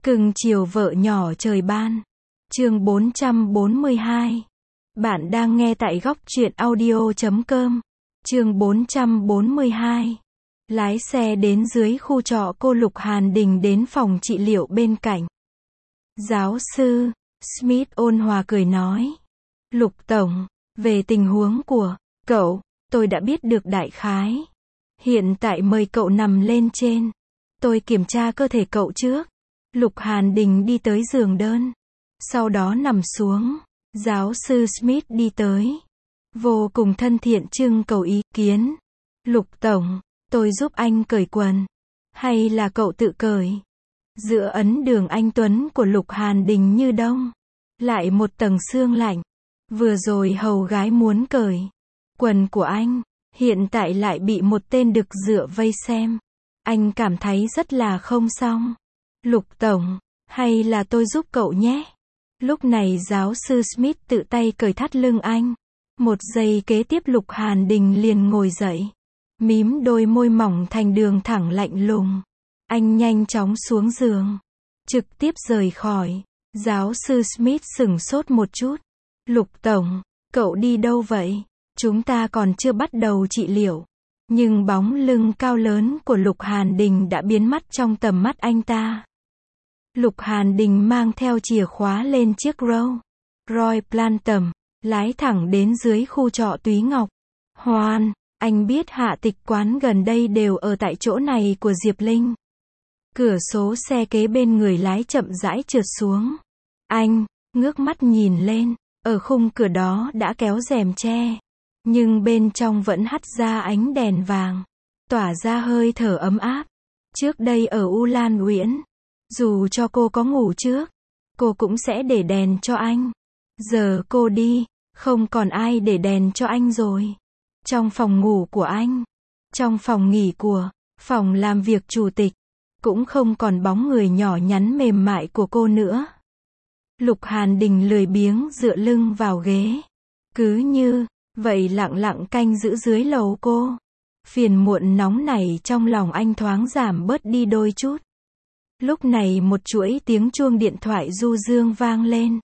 Cưng chiều vợ nhỏ trời ban. Chương 442. Bạn đang nghe tại góc truyện audio.com. Chương 442. Lái xe đến dưới khu trọ cô Lục Hàn Đình đến phòng trị liệu bên cạnh. Giáo sư Smith ôn hòa cười nói. Lục Tổng, về tình huống của cậu, tôi đã biết được đại khái. Hiện tại mời cậu nằm lên trên. Tôi kiểm tra cơ thể cậu trước. Lục Hàn Đình đi tới giường đơn. Sau đó nằm xuống. Giáo sư Smith đi tới. Vô cùng thân thiện trưng cầu ý kiến. Lục Tổng, tôi giúp anh cởi quần. Hay là cậu tự cởi? Giữa ấn đường anh tuấn của Lục Hàn Đình như đông. Lại một tầng sương lạnh. Vừa rồi hầu gái muốn cởi quần của anh. Hiện tại lại bị một tên đực dựa vây xem. Anh cảm thấy rất là không xong. Lục Tổng, hay là tôi giúp cậu nhé? Lúc này giáo sư Smith tự tay cởi thắt lưng anh. Một giây kế tiếp Lục Hàn Đình liền ngồi dậy. Mím đôi môi mỏng thành đường thẳng lạnh lùng. Anh nhanh chóng xuống giường. Trực tiếp rời khỏi. Giáo sư Smith sửng sốt một chút. Lục Tổng, cậu đi đâu vậy? Chúng ta còn chưa bắt đầu trị liệu. Nhưng bóng lưng cao lớn của Lục Hàn Đình đã biến mất trong tầm mắt anh ta. Lục Hàn Đình mang theo chìa khóa lên chiếc Rolls-Royce Phantom, lái thẳng đến dưới khu trọ Túy Ngọc. Hoan, anh biết hạ tịch quán gần đây đều ở tại chỗ này của Diệp Linh. Cửa số xe kế bên người lái chậm rãi trượt xuống. Anh ngước mắt nhìn lên, ở khung cửa đó đã kéo rèm che. Nhưng bên trong vẫn hắt ra ánh đèn vàng, tỏa ra hơi thở ấm áp. Trước đây ở U Lan Uyển, dù cho cô có ngủ trước, cô cũng sẽ để đèn cho anh. Giờ cô đi, không còn ai để đèn cho anh rồi. Trong phòng ngủ của anh, trong phòng nghỉ của, phòng làm việc chủ tịch, cũng không còn bóng người nhỏ nhắn mềm mại của cô nữa. Lục Hàn Đình lười biếng dựa lưng vào ghế. Cứ như vậy lặng lặng canh giữ dưới lầu cô. Phiền muộn nóng này trong lòng anh thoáng giảm bớt đi đôi chút. Lúc này một chuỗi tiếng chuông điện thoại du dương vang lên.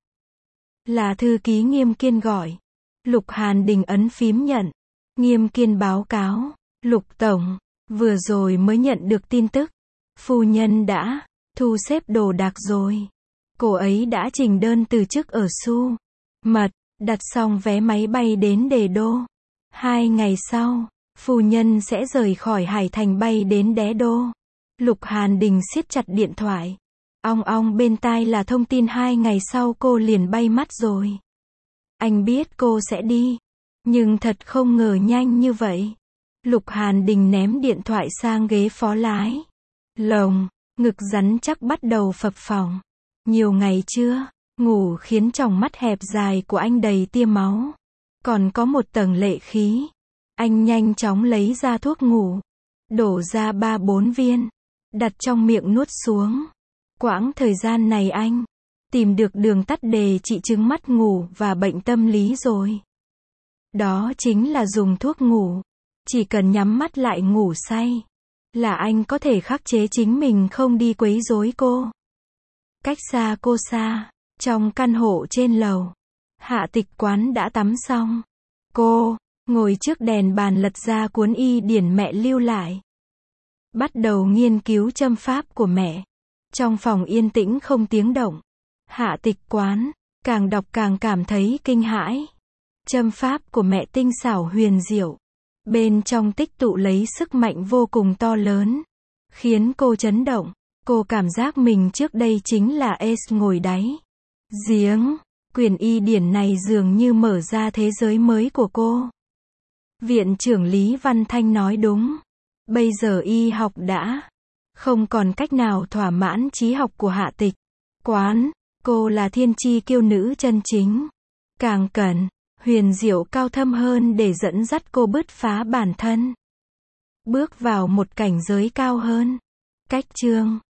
Là thư ký Nghiêm Kiên gọi. Lục Hàn Đình ấn phím nhận. Nghiêm Kiên báo cáo. Lục Tổng, vừa rồi mới nhận được tin tức. Phu nhân đã thu xếp đồ đạc rồi. Cô ấy đã trình đơn từ chức ở Su Mật, đặt xong vé máy bay đến Đề Đô. 2 ngày sau, phu nhân sẽ rời khỏi Hải Thành bay đến Đế Đô. Lục Hàn Đình siết chặt điện thoại. Ong ong bên tai là thông tin 2 ngày sau cô liền bay mất rồi. Anh biết cô sẽ đi, nhưng thật không ngờ nhanh như vậy. Lục Hàn Đình ném điện thoại sang ghế phó lái. Lồng ngực rắn chắc bắt đầu phập phồng. Nhiều ngày chưa ngủ khiến tròng mắt hẹp dài của anh đầy tia máu. Còn có một tầng lệ khí. Anh nhanh chóng lấy ra thuốc ngủ. Đổ ra 3-4 viên. Đặt trong miệng nuốt xuống. Quãng thời gian này anh tìm được đường tắt để trị chứng mắt ngủ và bệnh tâm lý rồi. Đó chính là dùng thuốc ngủ. Chỉ cần nhắm mắt lại ngủ say, là anh có thể khắc chế chính mình không đi quấy rối cô. Cách xa cô xa, trong căn hộ trên lầu, hạ tịch quán đã tắm xong. Cô ngồi trước đèn bàn lật ra cuốn y điển mẹ lưu lại. Bắt đầu nghiên cứu châm pháp của mẹ. Trong phòng yên tĩnh không tiếng động. Hạ tịch quán, càng đọc càng cảm thấy kinh hãi. Châm pháp của mẹ tinh xảo huyền diệu. Bên trong tích tụ lấy sức mạnh vô cùng to lớn. Khiến cô chấn động. Cô cảm giác mình trước đây chính là Ace ngồi đáy giếng. Quyền y điển này dường như mở ra thế giới mới của cô. Viện trưởng Lý Văn Thanh nói đúng. Bây giờ y học đã không còn cách nào thỏa mãn trí học của hạ tịch quán. Cô là thiên chi kiêu nữ chân chính. Càng cần huyền diệu cao thâm hơn để dẫn dắt cô bứt phá bản thân. Bước vào một cảnh giới cao hơn. Cách chương